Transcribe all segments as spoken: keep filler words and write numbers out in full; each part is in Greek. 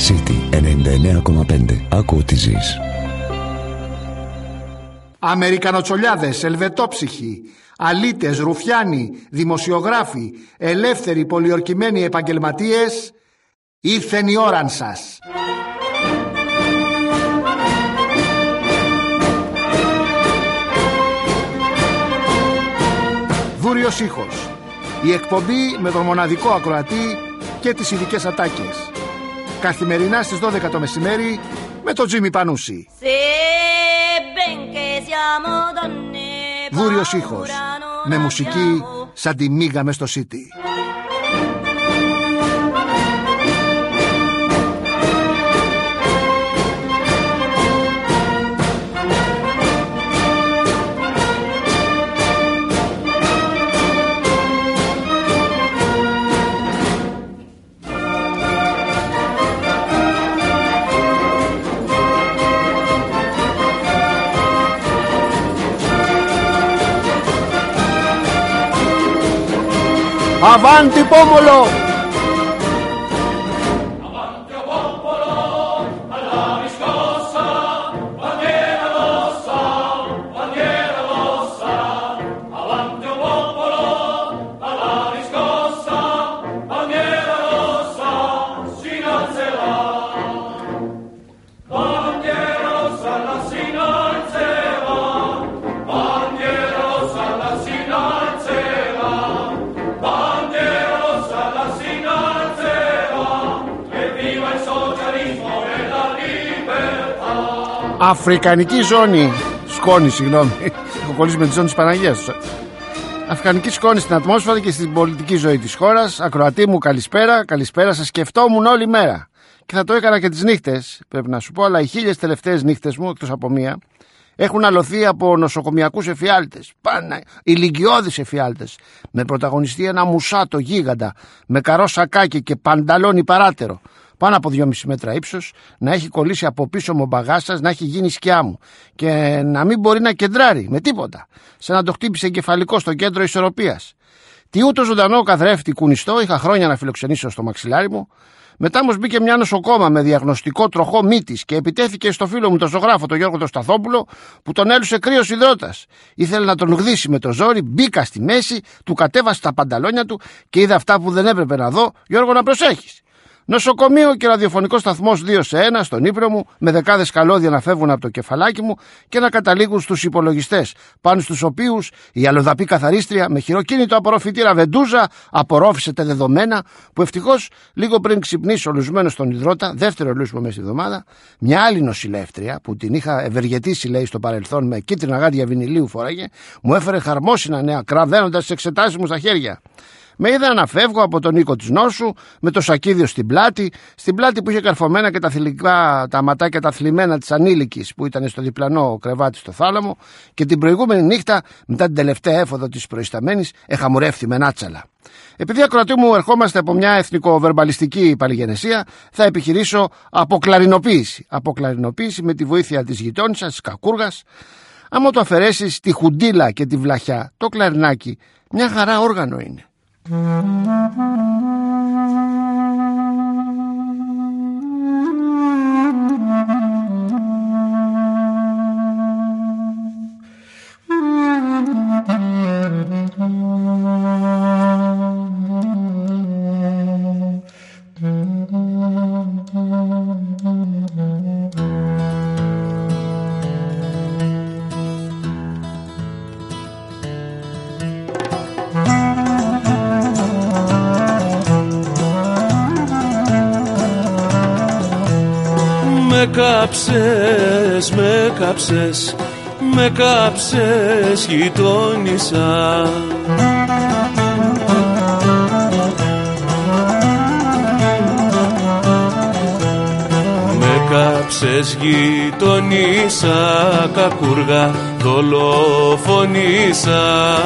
City ενενήντα εννέα κόμμα πέντε. Άκου ό,τι ζεις. Αμερικανοτσολιάδες, ελβετόψυχοι, αλήτες, ρουφιάνοι, δημοσιογράφοι, ελεύθεροι πολιορκημένοι επαγγελματίες, ήρθεν η ώραν σας. Δούριος ήχος. Η εκπομπή με τον μοναδικό ακροατή και τις ειδικές ατάκες. Καθημερινά στις δώδεκα το μεσημέρι με τον Τζίμι Πανούση. Δούριος ήχος. Με μουσική σαν τη μίγα μες στο City. Avanti popolo! Avanti o popolo, alla riscossa, bandiera rossa, bandiera rossa. Avanti o popolo, alla riscossa, bandiera rossa, si innalzerà. Bandiera rossa, la si innalzerà, bandiera rossa, la si innalzerà. Αφρικανική ζώνη. Σκόνη, συγγνώμη. Έχω κολλήσει με τη ζώνη της Παναγίας. Αφρικανική σκόνη στην ατμόσφαιρα και στην πολιτική ζωή της χώρας. Ακροατή μου, καλησπέρα. Καλησπέρα, σας σκεφτόμουν όλη μέρα. Και θα το έκανα και τις νύχτες, πρέπει να σου πω. Αλλά οι χίλιες τελευταίες νύχτες μου, εκτός από μία, έχουν αλωθεί από νοσοκομιακούς εφιάλτες. Πάνε ηλικιώδεις εφιάλτες. Με πρωταγωνιστή ένα μουσάτο γίγαντα, με καρό σακάκι και πανταλόνι παράτερο. Πάνω από δυόμιση μέτρα ύψος, να έχει κολλήσει από πίσω μου μπαγάσας, να έχει γίνει σκιά μου και να μην μπορεί να κεντράρει με τίποτα. Σαν να το χτύπησε εγκεφαλικό στο κέντρο ισορροπίας. Τι ούτω ζωντανό καθρέφτη κουνιστό είχα χρόνια να φιλοξενήσω στο μαξιλάρι μου. Μετά μου μπήκε μια νοσοκόμα με διαγνωστικό τροχό μύτης και επιτέθηκε στο φίλο μου τον ζωγράφο, τον Γιώργο τον Σταθόπουλο, που τον έλουσε κρύος υδρότας. Ήθελε να τον γδίσει με το ζόρι, μπήκα στη μέση, του κατέβασε τα πανταλόνια του και είδα αυτά που δεν έπρεπε να δω. Γιώργο, να προσέχεις. Νοσοκομείο και ραδιοφωνικό σταθμός δύο σε ένα στον ύπνο μου, με δεκάδες καλώδια να φεύγουν από το κεφαλάκι μου και να καταλήγουν στους υπολογιστές, πάνω στους οποίους η αλλοδαπή καθαρίστρια με χειροκίνητο απορροφητήρα Βεντούζα απορρόφησε τα δεδομένα που ευτυχώς λίγο πριν ξυπνήσω λουσμένο στον υδρότα, δεύτερο λούσιμο μέσα στη εβδομάδα, μια άλλη νοσηλεύτρια που την είχα ευεργετήσει, λέει, στο παρελθόν με κίτρινα γάντια βινιλίου φοράγε, μου έφερε χαρμόσυνα νέα κραδένοντας τις εξετάσεις μου στα χέρια. Με είδα να φεύγω από τον οίκο της νόσου με το σακίδιο στην πλάτη, στην πλάτη που είχε καρφωμένα και τα θηλυκά, τα ματάκια τα θλιμμένα της ανήλικης που ήταν στο διπλανό κρεβάτι στο θάλαμο, και την προηγούμενη νύχτα, μετά την τελευταία έφοδο της προϊσταμένης, εχαμουρεύθη με νάτσαλα. Επειδή, ακροατή μου, ερχόμαστε από μια εθνικοβερμπαλιστική παλιγενεσία, θα επιχειρήσω αποκλαρινοποίηση. Αποκλαρινοποίηση με τη βοήθεια της γειτόνισσας, της Κακούργας. Άμα το αφαιρέσεις τη χουντίλα και τη βλαχιά, το κλαρινάκι μια χαρά όργανο είναι. Με κάψες, με κάψες, με κάψες γειτόνισσα. Με κάψες γειτόνισσα, Κακούργα, δολοφονίσα.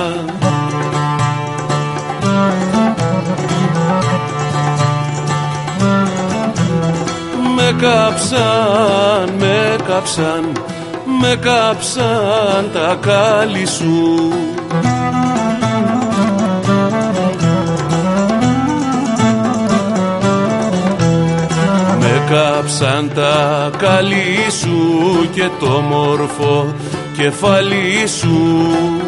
Με κάψαν, με κάψαν, με κάψαν τα κάλλη σου. Με κάψαν τα καλή σου και το μορφό κεφάλι σου.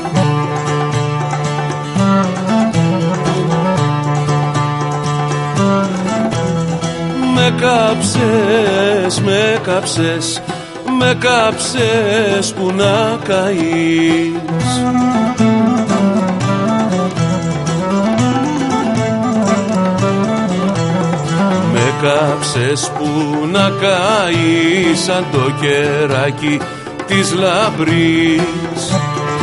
Με κάψες, με κάψες, με κάψες που να καείς. Με κάψες που να καείς σαν το κεράκι της λαμπρής.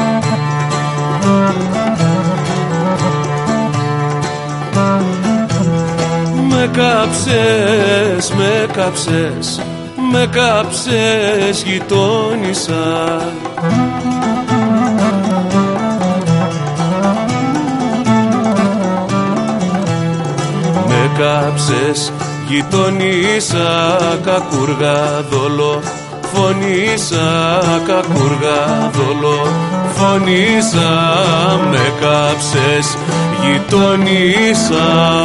Με κάψες, με κάψες, με κάψες γειτόνισσα. Με κάψες γειτόνισσα, κακούργα δολοφονίσα, κακούργα δολοφονίσα. Με κάψες γειτόνισσα.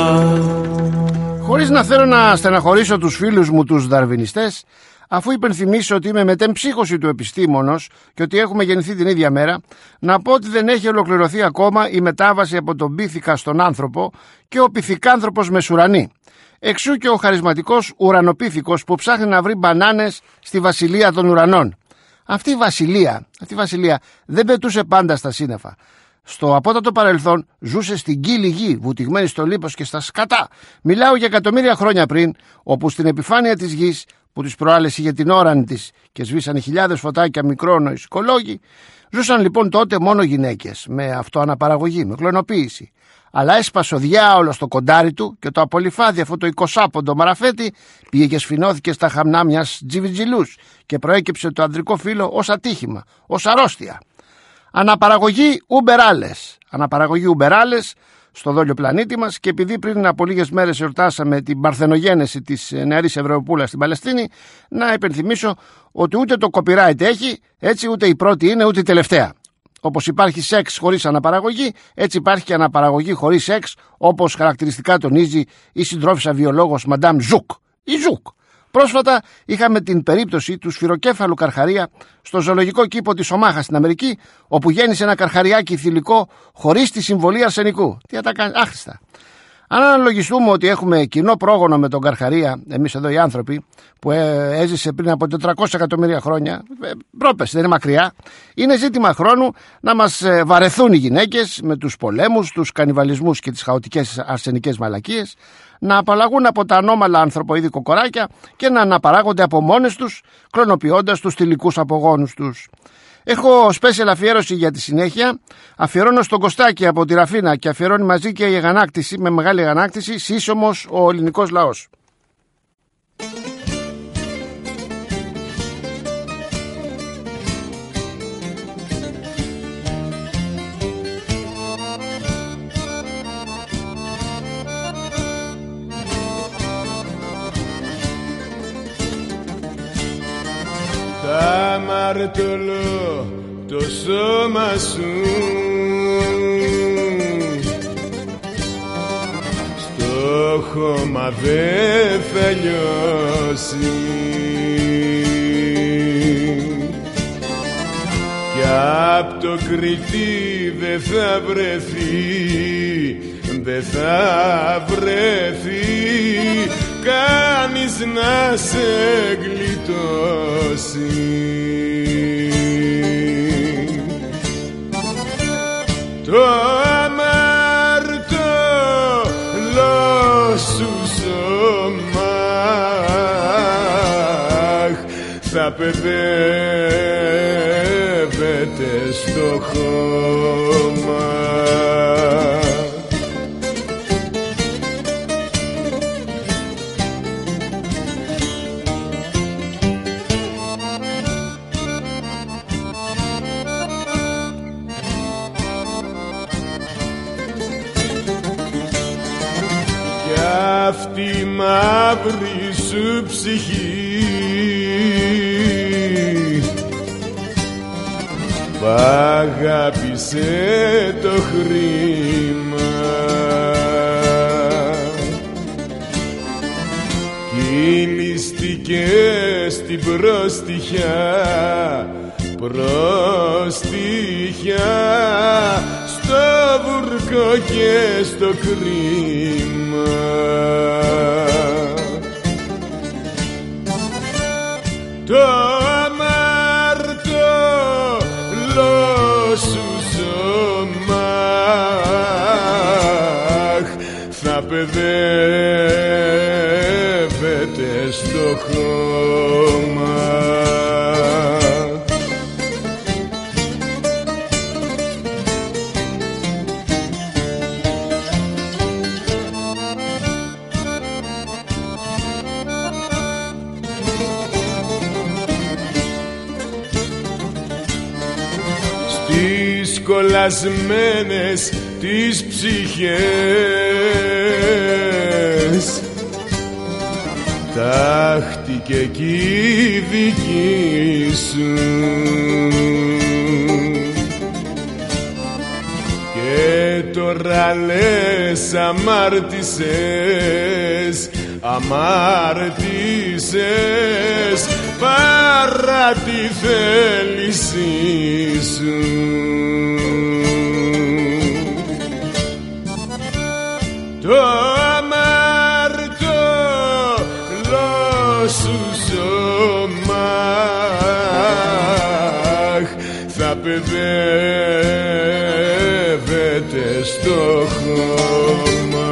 Χωρίς να θέλω να στεναχωρήσω τους φίλους μου τους δαρβινιστές, αφού υπενθυμίσω ότι είμαι μετεμψύχωση του επιστήμονος και ότι έχουμε γεννηθεί την ίδια μέρα, να πω ότι δεν έχει ολοκληρωθεί ακόμα η μετάβαση από τον πίθηκα στον άνθρωπο και ο πυθικάνθρωπος μεσουρανή. Εξού και ο χαρισματικός ουρανοπίθηκος που ψάχνει να βρει μπανάνες στη βασιλεία των ουρανών. Αυτή η βασιλεία, αυτή η βασιλεία δεν πετούσε πάντα στα σύννεφα. Στο απότατο παρελθόν ζούσε στην κύλη γη, βουτυγμένη στο λίπος και στα σκατά. Μιλάω για εκατομμύρια χρόνια πριν, όπου στην επιφάνεια της γης, που τις προάλλες είχε την όρανη της και σβήσανε χιλιάδες φωτάκια μικρόνοοι οικολόγοι, ζούσαν λοιπόν τότε μόνο γυναίκες, με αυτοαναπαραγωγή, με κλωνοποίηση. Αλλά έσπασε ο διάολος το κοντάρι του και το απολυφάδι, αυτό το εικοσάποντο μαραφέτη, πήγε και σφινώθηκε στα χαμνά μιας τζιβιτζιλούς και προέκυψε το ανδρικό φύλο ως ατύχημα, ως αρρώστια. Αναπαραγωγή ουμπεράλες. Αναπαραγωγή ουμπεράλες στο δόλιο πλανήτη μας, και επειδή πριν από λίγες μέρες εορτάσαμε την παρθενογένεση της νεαρής Ευρωπούλας στην Παλαιστίνη, να υπενθυμίσω ότι ούτε το copyright έχει, έτσι ούτε η πρώτη είναι ούτε η τελευταία. Όπως υπάρχει σεξ χωρίς αναπαραγωγή, έτσι υπάρχει και αναπαραγωγή χωρίς σεξ, όπως χαρακτηριστικά τονίζει η συντρόφισσα βιολόγος Μαντάμ Ζουκ. Η Ζουκ. Πρόσφατα είχαμε την περίπτωση του σφυροκέφαλου καρχαρία στο ζωολογικό κήπο της Ομάχα στην Αμερική, όπου γέννησε ένα καρχαριάκι θηλυκό χωρίς τη συμβολή αρσενικού. Τι θα τα κάνει, άχρηστα. Αν αναλογιστούμε ότι έχουμε κοινό πρόγονο με τον καρχαρία, εμείς εδώ οι άνθρωποι, που έζησε πριν από τετρακόσια εκατομμύρια χρόνια, πρόπες, δεν είναι μακριά, είναι ζήτημα χρόνου να μας βαρεθούν οι γυναίκες με τους πολέμους, τους κανιβαλισμούς και τις χαοτικές αρσενικές μαλακίες, να απαλλαγούν από τα ανώμαλα ανθρωποειδή κοκοράκια και να αναπαράγονται από μόνες τους, κλωνοποιώντας τους θηλυκούς απογόνους τους. Έχω special αφιέρωση για τη συνέχεια. Αφιερώνω στον Κωστάκη από τη Ραφίνα και αφιερώνει μαζί και η αγανάκτηση, με μεγάλη αγανάκτηση, σύσσωμος ο ελληνικός λαός. Θα μαρτωλώ το σώμα σου στο χώμα δε θα λιώσει κι απ' το Κρητή δε θα βρεθεί, δε θα βρεθεί κανείς να σε γλιτώσει. Το αμαρτωλό σου σώμα θα παιδεύεται στο χώμα. Αυτή η μαύρη σου ψυχή που αγάπησε το χρήμα Κύλιστηκε στην προστιχιά, προστιχιά, στο βουρκό και στο κρίμα. Το αμαρτωλό σου σώμα θα παιδεύεται στο χώμα. Στις κολλασμένες τις ψυχές τάχτηκε κι η δική σου και τώρα λες αμάρτησες, αμάρτησες παρά τη θέλησή σου. Το αμαρτωλό σου σώμα θα παιδεύεται στο χώμα.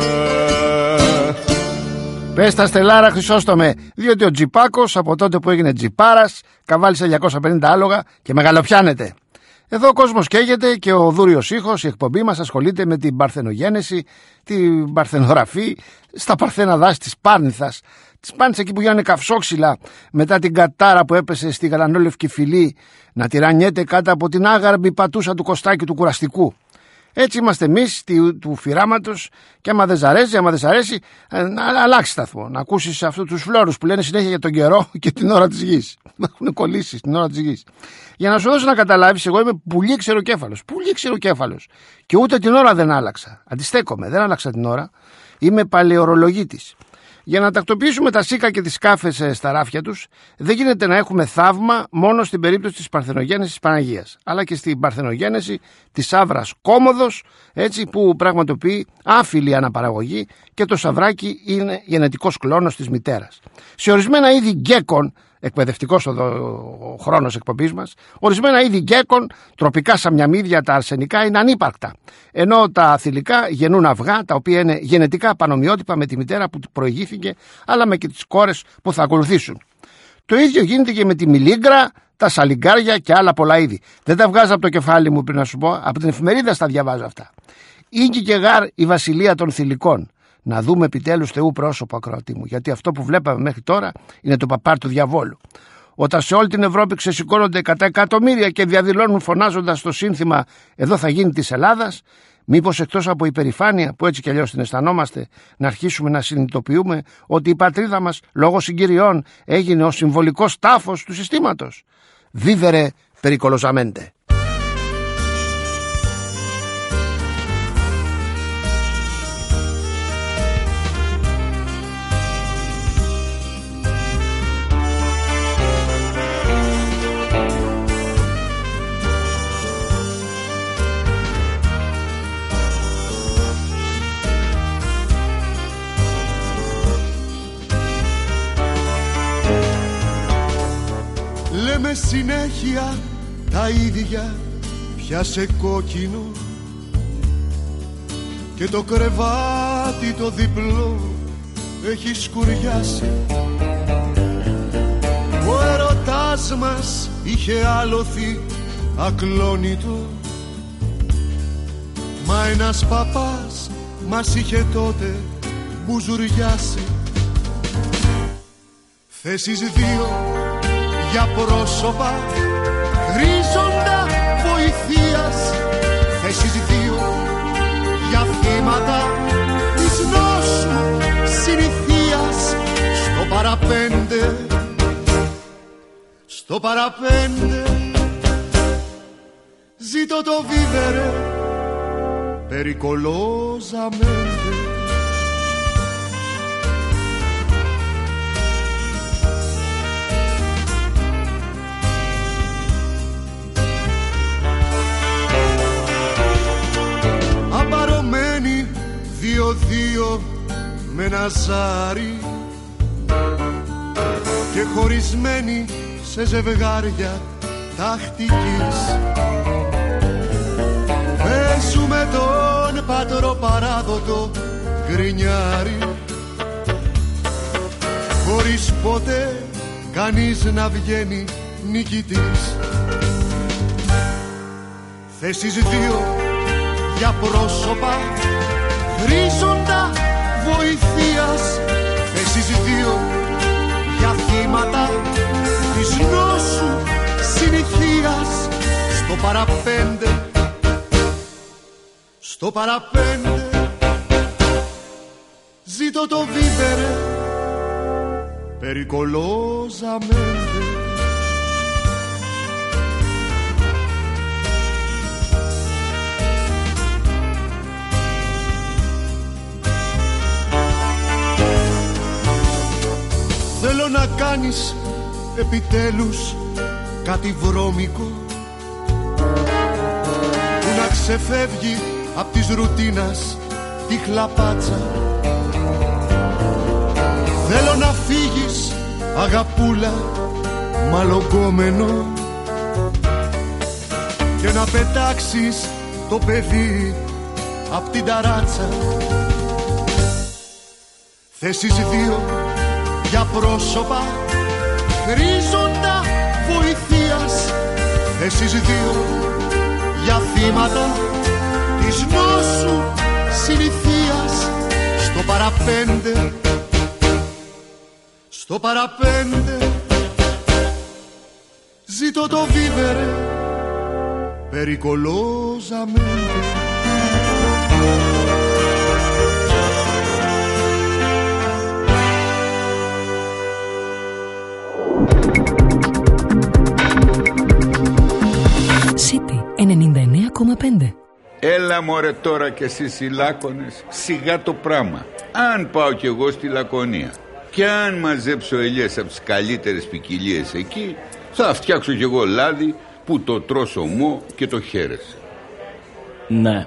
Πες τα Στελάρα Χρυσόστομε, διότι ο Τζιπάκος από τότε που έγινε Τζιπάρας καβάλισε διακόσια πενήντα άλογα και μεγαλοπιάνεται. Εδώ ο κόσμος καίγεται και ο δούριος ήχος, η εκπομπή μας ασχολείται με την παρθενογένεση, την παρθενογραφή, στα παρθένα δάση της Πάρνηθας. Της Πάρνηθας εκεί που γίνανε καυσόξυλα μετά την κατάρα που έπεσε στη γαλανόλευκη φυλή να τυραννιέται κάτω από την άγαρμπη πατούσα του Κωστάκη του κουραστικού. Έτσι είμαστε εμείς του φυράματος και άμα δεν σ' αρέσει, άμα δεν σ' αρέσει, να αλλάξει σταθμό. Να ακούσεις αυτούς τους φλόρους που λένε συνέχεια για τον καιρό και την ώρα της γης. Να έχουν κολλήσει την ώρα της γης. Για να σου δώσω να καταλάβεις, εγώ είμαι πουλί ξεροκέφαλος. Πουλί ξεροκέφαλος. Και ούτε την ώρα δεν άλλαξα. Αντιστέκομαι, δεν άλλαξα την ώρα. Είμαι παλαιορολογίτης. Για να τακτοποιήσουμε τα σίκα και τις κάφες στα ράφια τους, δεν γίνεται να έχουμε θαύμα μόνο στην περίπτωση της παρθενογένεσης Παναγίας, αλλά και στην παρθενογένεση της Άβρας Κόμοδος, έτσι που πραγματοποιεί άφιλη αναπαραγωγή και το σαβράκι είναι γενετικός κλόνος της μητέρας. Σε ορισμένα είδη γκέκων, εκπαιδευτικός ο χρόνος εκπομπής μας, ορισμένα είδη γκέκων, τροπικά σαμιαμίδια, τα αρσενικά είναι ανύπαρκτα, ενώ τα θηλυκά γεννούν αυγά τα οποία είναι γενετικά πανομοιότυπα με τη μητέρα που προηγήθηκε, αλλά με και τις κόρες που θα ακολουθήσουν. Το ίδιο γίνεται και με τη μιλίγκρα, τα σαλιγκάρια και άλλα πολλά είδη. Δεν τα βγάζω από το κεφάλι μου, πριν να σου πω, από την εφημερίδα στα διαβάζω αυτά. Ήγγι και γάρ η βασιλεία των θηλυκών. Να δούμε επιτέλους Θεού πρόσωπο, ακροατή μου, γιατί αυτό που βλέπαμε μέχρι τώρα είναι το παπάρ του διαβόλου. Όταν σε όλη την Ευρώπη ξεσηκώνονται κατά εκατομμύρια και διαδηλώνουν φωνάζοντας το σύνθημα «Εδώ θα γίνει της Ελλάδας», μήπως εκτός από υπερηφάνεια που έτσι κι αλλιώς την αισθανόμαστε, να αρχίσουμε να συνειδητοποιούμε ότι η πατρίδα μας λόγω συγκυριών έγινε ο συμβολικός τάφος του συστήματος. Βίβερε περικολοζαμέντε. Λέμε συνέχεια τα ίδια, πιάσε κόκκινο και το κρεβάτι το διπλό έχει σκουριάσει. Ο ερωτάς μας είχε άλοθη ακλόνητο, μα ένας παπάς μας είχε τότε μπουζουριάσει. Θέσεις δύο για πρόσωπα χρήζοντα βοηθείας, θέσεις δύο για θύματα της νόσου συνηθείας. Στο παραπέντε, στο παραπέντε ζήτω το βίβερε περιcolosamente. ένα ζάρι και χωρισμένοι σε ζευγάρια τακτικής. Παίζουμε τον πατροπαράδοτο γκρινιάρι χωρίς ποτέ κανείς να βγαίνει νικητής. Θέσεις δύο για πρόσωπα χρήζοντα βοηθείας. Θέσεις δύο για θύματα της νόσου συνηθείας. Στο παραπέντε, στο παραπέντε ζήτω το βίβερε περιcolosamente. Θέλω να κάνεις επιτέλους κάτι βρώμικο που να ξεφεύγει απ' της ρουτίνας τη χλαπάτσα. Θέλω να φύγεις αγαπούλα μαλογκόμενο και να πετάξεις το παιδί απ' την ταράτσα. Θέσεις δύο για πρόσωπα χρήζοντα βοηθείας. Θέσεις δύο για θύματα της νόσου συνηθείας. Στο παραπέντε, στο παραπέντε ζήτω το βίβερε περιcolosamente. City ενενήντα εννέα κόμμα πέντε. Έλα μωρέ τώρα κι εσείς οι Λάκωνες, σιγά το πράγμα. Αν πάω κι εγώ στη Λακωνία και αν μαζέψω ελιές από τις καλύτερες ποικιλίες εκεί, θα φτιάξω κι εγώ λάδι που το τρως ομό και το χαίρεσαι. Ναι.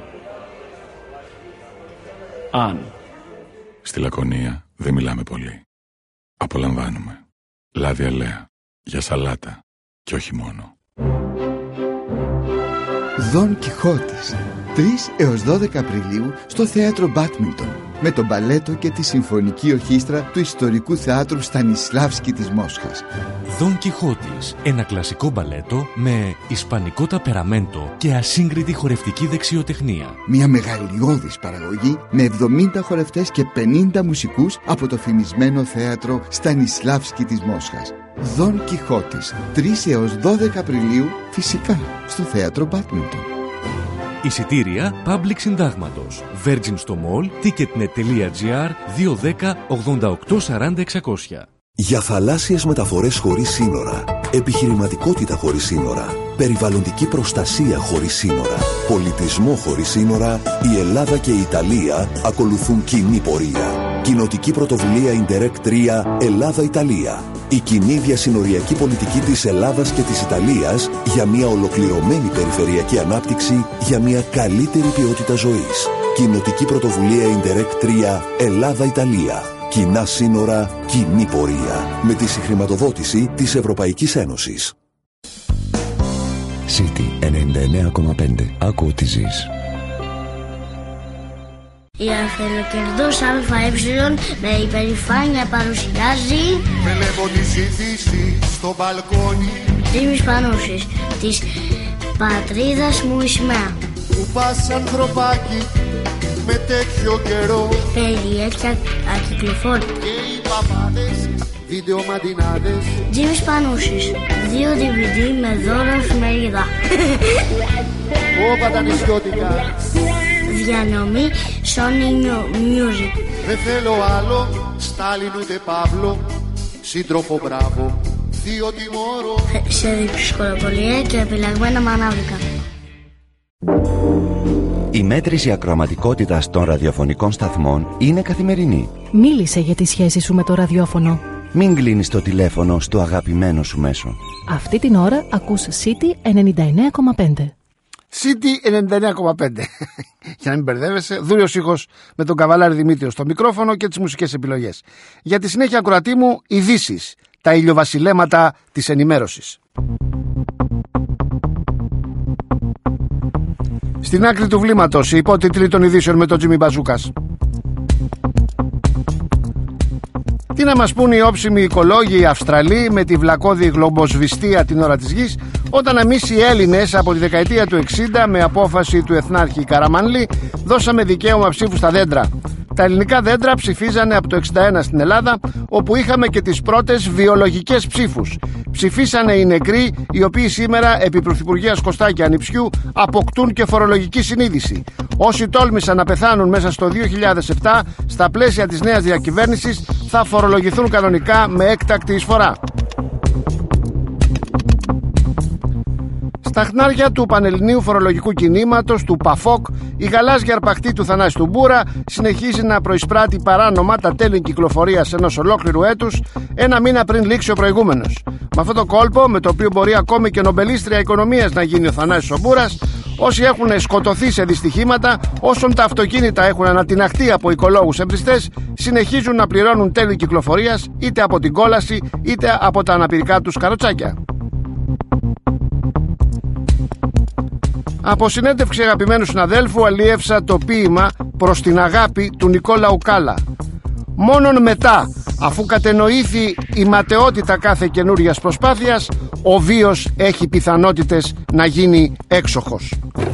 Αν. Στη Λακωνία δεν μιλάμε πολύ. Απολαμβάνουμε. Λάδι αλέα, για σαλάτα και όχι μόνο. Δον Κιχώτης, τρεις έως δώδεκα Απριλίου στο θέατρο Μπάτμιντον, με τον μπαλέτο και τη συμφωνική ορχήστρα του ιστορικού θεάτρου Στανισλάβσκι της Μόσχας. Δον Κιχώτης, ένα κλασικό μπαλέτο με ισπανικό ταπεραμέντο και ασύγκριτη χορευτική δεξιοτεχνία. Μια μεγαλειώδης παραγωγή με εβδομήντα χορευτές και πενήντα μουσικούς από το φημισμένο θέατρο Στανισλάβσκι της Μόσχας. Δον Κιχώτης, τρεις έως δώδεκα Απριλίου, φυσικά στο θέατρο Μπάτμιντον. Εισιτήρια Public Συντάγματος. Virgin στο Mall, ticketnet.gr δύο δέκα ογδόντα οκτώ σαράντα εξακόσια. Για θαλάσσιες μεταφορές χωρίς σύνορα, επιχειρηματικότητα χωρίς σύνορα, περιβαλλοντική προστασία χωρίς σύνορα, πολιτισμό χωρίς σύνορα, η Ελλάδα και η Ιταλία ακολουθούν κοινή πορεία. Κοινοτική πρωτοβουλία Ιντερεκ τρία Ελλάδα-Ιταλία. Η κοινή διασυνοριακή πολιτική της Ελλάδας και της Ιταλίας για μια ολοκληρωμένη περιφερειακή ανάπτυξη, για μια καλύτερη ποιότητα ζωής. Κοινοτική πρωτοβουλία Ιντερεκ τρία Ελλάδα-Ιταλία. Κοινά σύνορα, κοινή πορεία. Με τη συγχρηματοδότηση της Ευρωπαϊκής Ένωσης. City ενενήντα εννέα κόμμα πέντε. Άκου τι ζεις. Η αφελοκερδός ΑΕ με υπερηφάνεια παρουσιάζει Βλέπω τη ζήτηση στο μπαλκόνι Δήμης Πανούσης της πατρίδας μου η σημαία. Που πας ανθρωπάκι με τέτοιο καιρό. Περιέργεια ακυκλοφόρη Και οι παπάδες, βίντεο μαντινάδες. Δήμης Πανούσης, δύο ντι βι ντι με δώρο εφημερίδα. Όπα τα νησιώτικα. Διανομή Sony Music. Δεν θέλω άλλο, Στάλιν ούτε Παύλο. Σύντροφο μπράβο, θείο τιμώρο. Σε διψυχολοπολία και επιλεγμένα μανάβικα. Η μέτρηση ακροαματικότητας των ραδιοφωνικών σταθμών είναι καθημερινή. Μίλησε για τη σχέση σου με το ραδιόφωνο. Μην κλείνεις το τηλέφωνο στο αγαπημένο σου μέσο. Αυτή την ώρα ακούς City ενενήντα εννέα κόμμα πέντε. City ενενήντα εννέα κόμμα πέντε. Για να μην μπερδεύεσαι, Δούριος ήχος με τον Καβαλάρη Δημήτριο στο μικρόφωνο και τις μουσικές επιλογές. Για τη συνέχεια, ακροατή μου, ειδήσεις, τα ηλιοβασιλέματα της ενημέρωσης. Στην άκρη του βλήματος, οι υπότιτλοι των ειδήσεων με τον Τζίμι Μπαζούκας. Τι να μας πούν οι όψιμοι οικολόγοι, οι Αυστραλοί, με τη βλακώδη γλωμποσβηστία την ώρα της γης, όταν εμείς οι Έλληνες από τη δεκαετία του εξήντα, με απόφαση του Εθνάρχη Καραμανλή, δώσαμε δικαίωμα ψήφου στα δέντρα. Τα ελληνικά δέντρα ψηφίζανε από το εξήντα ένα στην Ελλάδα, όπου είχαμε και τις πρώτες βιολογικές ψήφους. Ψηφίσανε οι νεκροί, οι οποίοι σήμερα επί Πρωθυπουργίας Κωστάκη Ανιψιού αποκτούν και φορολογική συνείδηση. Όσοι τόλμησαν να πεθάνουν μέσα στο δύο χιλιάδες επτά, στα πλαίσια της νέας διακυβέρνησης, θα φορολογηθούν κανονικά με έκτακτη εισφορά. Στα χνάρια του πανελληνίου φορολογικού κινήματος, του ΠΑΦΟΚ, η γαλάζια αρπαχτή του Θανάση του Μπούρα συνεχίζει να προεισπράττει παράνομα τα τέλη κυκλοφορίας ενός ολόκληρου έτους, ένα μήνα πριν λήξει ο προηγούμενος. Με αυτό το κόλπο, με το οποίο μπορεί ακόμη και νομπελίστρια οικονομίας να γίνει ο Θανάσης ο Μπούρας, όσοι έχουν σκοτωθεί σε δυστυχήματα, όσων τα αυτοκίνητα έχουν ανατιναχτεί από οικολόγους εμπριστές, συνεχίζουν να πληρώνουν τέλη κυκλοφορίας είτε από την κόλαση είτε από τα αναπηρικά τους καροτσάκια. Από συνέντευξη αγαπημένου συναδέλφου αλίευσα το ποίημα «Προς την αγάπη» του Νικόλαου Κάλα. Μόνον μετά, αφού κατενοήθη η ματαιότητα κάθε καινούριας προσπάθειας, ο βίος έχει πιθανότητες να γίνει έξοχος.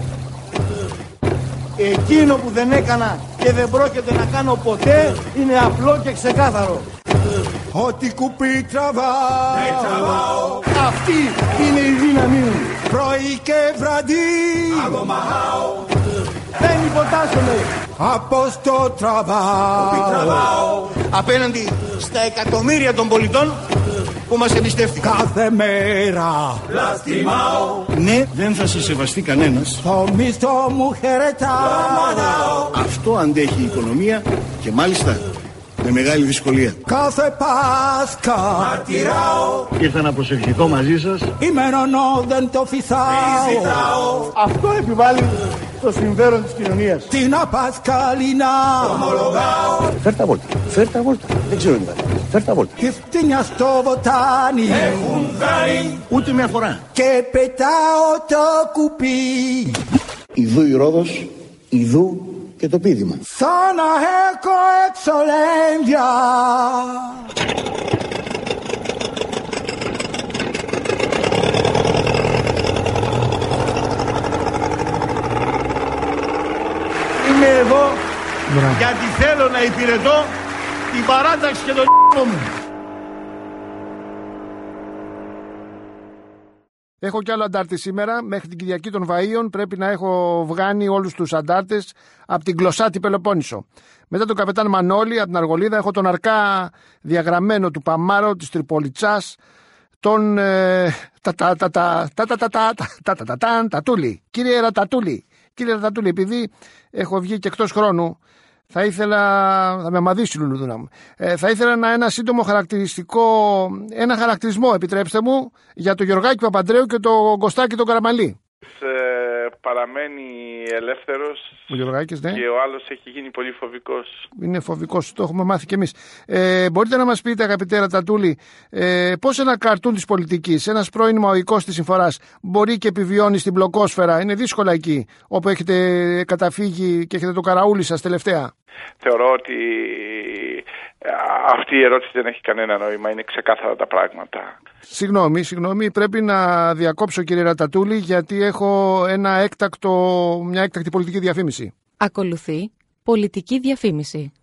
Εκείνο που δεν έκανα και δεν πρόκειται να κάνω ποτέ είναι απλό και ξεκάθαρο. Ό,τι κουπί τραβάω, αυτή είναι η δύναμή μου. Πρωί και βραδύ αγωμάω, δεν υποτάσσομαι από στο τραβάω, απέναντι στα εκατομμύρια των πολιτών που μας εμπιστεύτηκαν. Κάθε μέρα λαστιμάω, ναι, δεν θα σε σεβαστεί κανένας. Το μισθό μου χαιρετάω. Αυτό αντέχει η οικονομία και μάλιστα με μεγάλη δυσκολία. Κάθε Πάσχα μαρτυράω, ήρθα να προσευχηθώ μαζί σας. Είμαι νονό, δεν το φυσάω. Αυτό επιβάλλει το συμφέρον της κοινωνίας. Την Απασκαλίνα ομολογάω. Φέρ' τα βόλτα, φέρ' τα βόλτα. Δεν ξέρω τι θα. Φέρ' τα βόλτα. Και φτύνια στο βοτάνι έχουν κάνει ούτε μια φορά. Και πετάω το κουπί. Ιδού η Ρόδος, ιδού και το πείδημα. Σαν να έχω εξολένδια. Είμαι εδώ Μπράβο. γιατί θέλω να υπηρετώ την παράταξη και τον μου. Έχω κι άλλο αντάρτη σήμερα. Μέχρι την Κυριακή των Βαΐων πρέπει να έχω βγάνει όλους τους αντάρτες από την Γλωσσάτη Πελοπόννησο. Μετά τον καπετάν Μανώλη από την Αργολίδα έχω τον αρκά διαγραμμένο του Παμάρο, της Τριπολιτσάς, τον Τατούλη. Κύριε Ρατατούλη, κύριε Ρατατούλη, επειδή έχω βγει και εκτός χρόνου, θα ήθελα, θα με αμαδίσει η Λουλουδούνα μου, ε, θα ήθελα να ένα σύντομο χαρακτηριστικό, ένα χαρακτηρισμό, επιτρέψτε μου, για τον Γιωργάκη Παπαντρέου και τον Κωστάκη τον Καραμανλή. Ε, παραμένει ελεύθερος ο Γιωργάκης, ναι. Και ο άλλος έχει γίνει πολύ φοβικός. Είναι φοβικός, το έχουμε μάθει κι εμείς. Ε, μπορείτε να μας πείτε, αγαπητέ Ρατατούλη, ε, πώς ένα καρτούν της πολιτικής, ένας πρώην μαοϊκός της συμφοράς, μπορεί και επιβιώνει στην μπλοκόσφαιρα? Είναι δύσκολα εκεί, όπου έχετε καταφύγει και έχετε το καραούλι σας τελευταία. Θεωρώ ότι αυτή η ερώτηση δεν έχει κανένα νόημα, είναι ξεκάθαρα τα πράγματα. Συγγνώμη, συγγνώμη, πρέπει να διακόψω, κύριε Ρατατούλη, γιατί έχω ένα έκτακτο, μια έκτακτη πολιτική διαφήμιση. Ακολουθεί πολιτική διαφήμιση.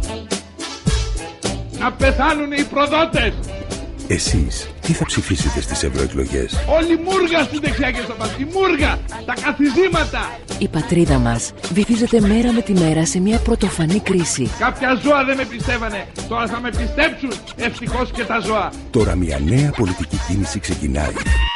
Να πεθάνουν οι προδότες! Εσείς τι θα ψηφίσετε στις ευρωεκλογές? Όλη μούργα στην δεξιά και στο πας. Η μούργα, τα καθιζήματα. Η πατρίδα μας βυθίζεται μέρα με τη μέρα σε μια πρωτοφανή κρίση. Κάποια ζώα δεν με πιστεύανε. Τώρα θα με πιστέψουν. Ευτυχώς και τα ζώα. Τώρα μια νέα πολιτική κίνηση ξεκινάει.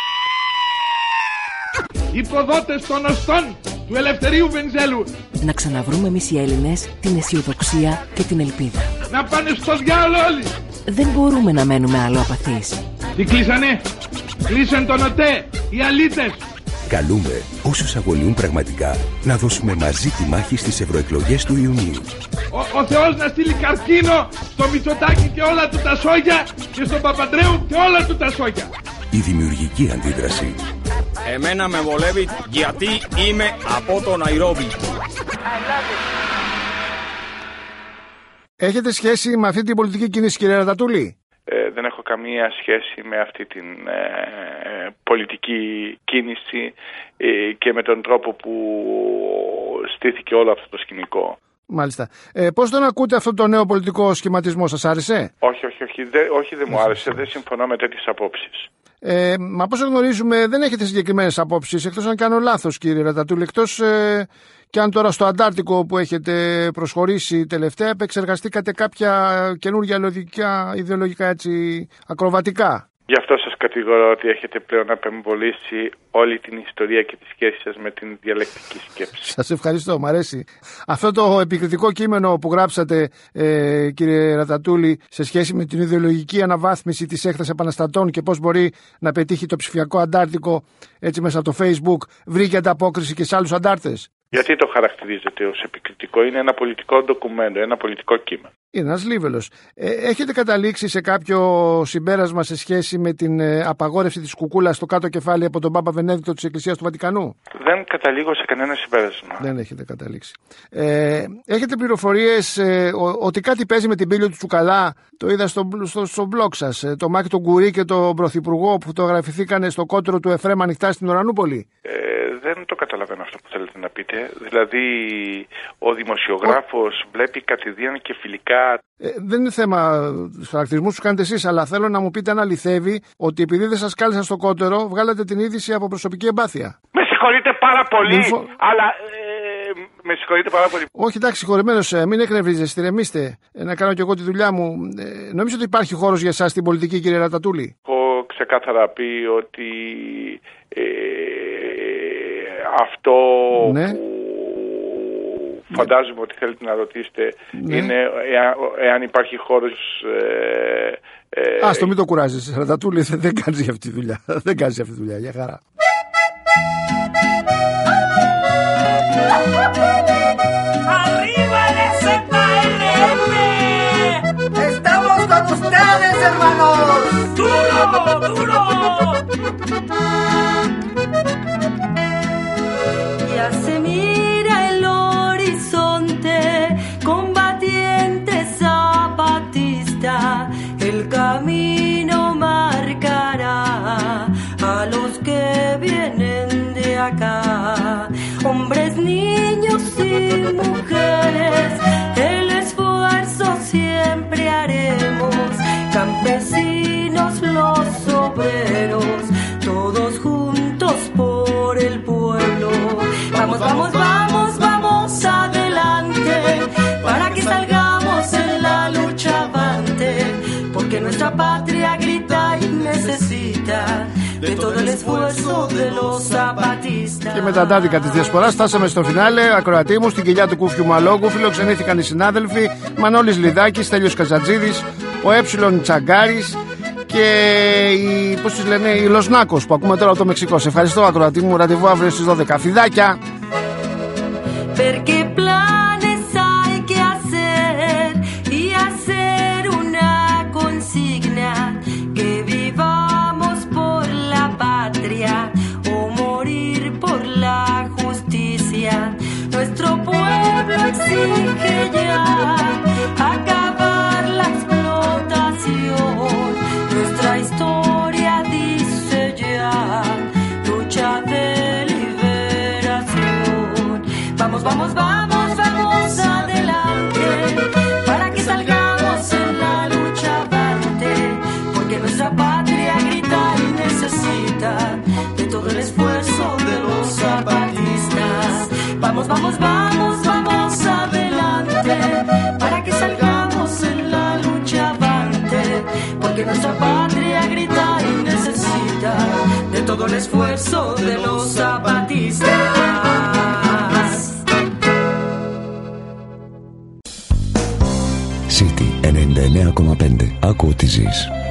Οι προδότες των οστών του Ελευθερίου Βενιζέλου. Να ξαναβρούμε εμείς οι Έλληνες την αισιοδοξία και την ελπίδα. Να πάνε στο διάολο όλοι. Δεν μπορούμε να μένουμε άλλο απαθείς. Τι κλείσανε? Κλείσαν τον ΟΤΕ, οι αλήτες. Καλούμε όσους αγωνιούν πραγματικά να δώσουμε μαζί τη μάχη στις ευρωεκλογές του Ιουνίου. Ο, ο Θεός να στείλει καρκίνο στο Μητσοτάκη και όλα του τα σόγια και στον Παπαντρέου και όλα του τα σόγια. Η δημιουργική αντίδραση. Εμένα με βολεύει γιατί είμαι από το Ναϊρόμπι. Έχετε σχέση με αυτή την πολιτική κίνηση, κύριε Ρατατούλη? Ε, δεν έχω καμία σχέση με αυτή την ε, πολιτική κίνηση ε, και με τον τρόπο που στήθηκε όλο αυτό το σκηνικό. Μάλιστα. Ε, πώς τον ακούτε αυτό το νέο πολιτικό σχηματισμό, σας άρεσε? Όχι, όχι, όχι, δε, όχι δεν μου άρεσε, δεν συμφωνώ με τέτοιες απόψεις. Ε, μα πώς γνωρίζουμε, δεν έχετε συγκεκριμένες απόψεις, εκτός αν κάνω λάθος, κύριε Ρατατούλη, εκτός ε, και αν τώρα στο Αντάρτικο που έχετε προσχωρήσει τελευταία επεξεργαστήκατε κάποια καινούργια ιδεολογικά, ιδεολογικά έτσι, ακροβατικά. Γι' αυτό σας κατηγορώ ότι έχετε πλέον απεμβολήσει όλη την ιστορία και τη σχέση σας με την διαλεκτική σκέψη. Σας ευχαριστώ, μ' αρέσει. Αυτό το επικριτικό κείμενο που γράψατε, ε, κύριε Ρατατούλη, σε σχέση με την ιδεολογική αναβάθμιση της έκθεσης επαναστατών και πώς μπορεί να πετύχει το ψηφιακό Αντάρτικο έτσι μέσα από το Facebook, βρήκε ανταπόκριση και σε άλλους αντάρτες? Γιατί το χαρακτηρίζετε ως επικριτικό? Είναι ένα πολιτικό ντοκουμέντο, ένα πολιτικό κείμενο. Είναι ένας λίβελος. Ε, έχετε καταλήξει σε κάποιο συμπέρασμα σε σχέση με την ε, απαγόρευση της κουκούλας στο κάτω κεφάλι από τον Πάπα Βενέδικτο της Εκκλησίας του Βατικανού? Δεν καταλήγω σε κανένα συμπέρασμα. Δεν έχετε καταλήξει. Ε, έχετε πληροφορίες ε, ο, ότι κάτι παίζει με την πύλη του Τσουκαλά? Το είδα στο, στο, στο blog σας. Ε, το Μάκη τον Κουρί και τον Πρωθυπουργό που φωτογραφηθήκαν στο κότερο του Εφραίμ ανοιχτά στην Ουρανούπολη. Ε, δεν το καταλαβαίνω αυτό που θέλετε να πείτε. Δηλαδή, ο δημοσιογράφος ο... βλέπει κατηδίαν και φιλικά. Ε, δεν είναι θέμα του χαρακτηρισμού που κάνετε εσείς, αλλά θέλω να μου πείτε αν αληθεύει ότι επειδή δεν σας κάλεσαν στο κότερο, βγάλατε την είδηση από προσωπική εμπάθεια. Με συγχωρείτε πάρα πολύ, Φο... αλλά. Ε, με συγχωρείτε πάρα πολύ. Όχι, εντάξει, συγχωρεμένος, μην εκνευρίζεστε, ηρεμήστε. Ε, να κάνω κι εγώ τη δουλειά μου. Ε, νομίζω ότι υπάρχει χώρος για εσάς στην πολιτική, κύριε Ρατατούλη? Έχω ξεκάθαρα πει ότι ε, αυτό ναι. που φαντάζομαι ότι θέλετε να ρωτήσετε ναι. είναι εάν, εάν υπάρχει χώρος. Ε, ε, Άστο, μην το κουράζεις, Ρατατούλη, δεν κάνεις για αυτή τη δουλειά. Δεν κάνεις για αυτή τη δουλειά, για χαρά. ¡Arriba el S K R M! ¡Estamos con ustedes, hermanos! ¡Duro, duro! Ya se mira el horizonte, combatiente zapatista, el camino marcará a los que vienen de acá. Hombres, niños y mujeres, el esfuerzo siempre haremos. Campesinos, los obreros, todos juntos por el pueblo. Vamos, vamos, vamos, vamos adelante, para que salgamos en la lucha avante, porque nuestra patria grita y necesita de todo el esfuerzo de los zapatistas. Και με τα αντάδικα της διασποράς φτάσαμε στο φινάλε. Ακροατή μου, στην κοιλιά του Κούφιου Μαλόγκου φιλοξενήθηκαν οι συνάδελφοι Μανώλης Λιδάκης, Στέλιος Καζατζίδης, ο Έψιλον Τσαγκάρης και η, πώς τους λένε, η Λοσνάκος που ακούμε τώρα από το Μεξικό. Σε ευχαριστώ, ακροατή μου. Ραντεβού αύριο στις δώδεκα. Φιδάκια! Nuestro pueblo exige ya acabar la explotación. Nuestra historia dice ya lucha de liberación. Vamos, vamos, vamos, vamos adelante, para que salgamos en la lucha avante, porque nuestra patria grita y necesita de todo el esfuerzo de los zapatistas. Vamos, vamos, vamos, vamos adelante, para que salgamos en la lucha avante, porque nuestra patria grita y necesita de todo el esfuerzo de los zapatistas. City ενενήντα εννέα κόμμα πέντε. Άκου τι ζεις.